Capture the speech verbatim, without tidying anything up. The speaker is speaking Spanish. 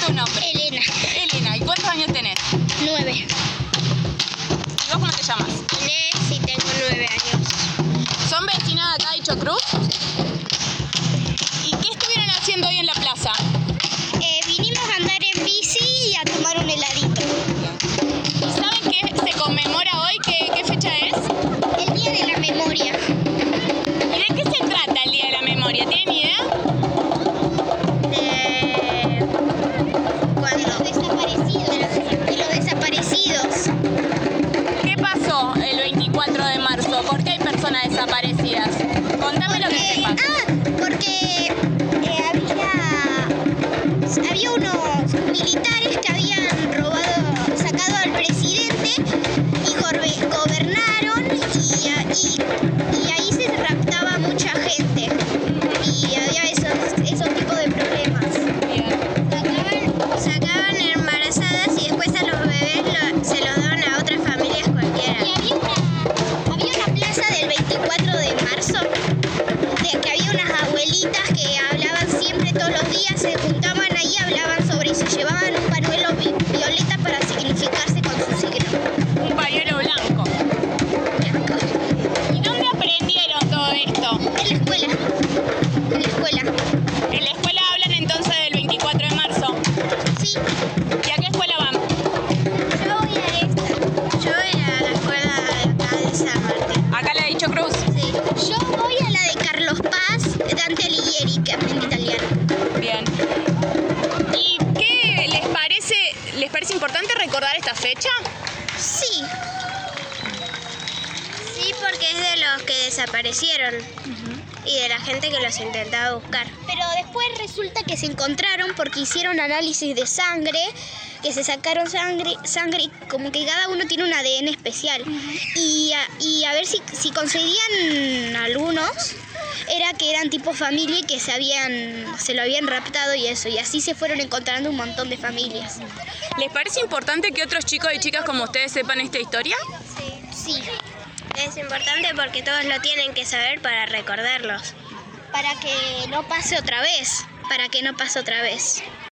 tu nombre? Elena. Elena, ¿y cuántos años tenés? Nueve. ¿Y vos cómo te llamas? Inés y tengo nueve años. ¿Son vecinas de acá de Chocruz? ¿Y qué estuvieron haciendo hoy en la plaza? Eh, vinimos a andar en bici y a tomar un heladito. ¿Y saben qué se conmemora hoy? ¿Qué, qué fecha es? El Día de la Memoria. ¿Y de qué se trata el Día de la Memoria? ¿Tienen idea? De... ¿Cuándo? De los desaparecidos. De los, de los desaparecidos. ¿Qué pasó el veinticuatro de marzo? ¿Por qué hay personas desaparecidas? Contame lo que sepas. Ah, porque eh, había, había unos militares que habían robado, sacado al presidente y gorbe, gobernaron y, y, y ahí se raptaba mucha gente y había esos, esos tipos de problemas. Sacaban, sacaban embarazadas y después a los bebés lo, se los daban a otras familias cualquiera. Y había una, había una plaza del veinticuatro de marzo de que había unas abuelitas que hablaban siempre todos los días, se juntaban ahí, hablaban sobre y se llevaban un pañuelo vi violeta para significarse con su signo. Un pañuelo blanco. ¿Y dónde aprendieron todo esto? En la escuela. En la escuela. ¿En la escuela hablan entonces del veinticuatro de marzo? Sí. ¿Y a qué escuela van? Yo voy a esta. Yo voy a la escuela de acá de San Martín. ¿Acá la de Chocruz? Sí. Yo voy a la de Carlos Paz, Dante Alighieri, que aprende italiano. Bien. ¿Y qué les parece, les parece importante recordar esta fecha? Sí. Sí, porque es de los que desaparecieron. Y de la gente que los intentaba buscar. Pero después resulta que se encontraron porque hicieron análisis de sangre, que se sacaron sangre, sangre y como que cada uno tiene un A D N especial. Y a, y a ver si, si conseguían algunos, era que eran tipo familia y que se habían, se lo habían raptado y eso. Y así se fueron encontrando un montón de familias. ¿Les parece importante que otros chicos y chicas como ustedes sepan esta historia? Sí. Es importante porque todos lo tienen que saber para recordarlos. Para que no pase otra vez. Para que no pase otra vez.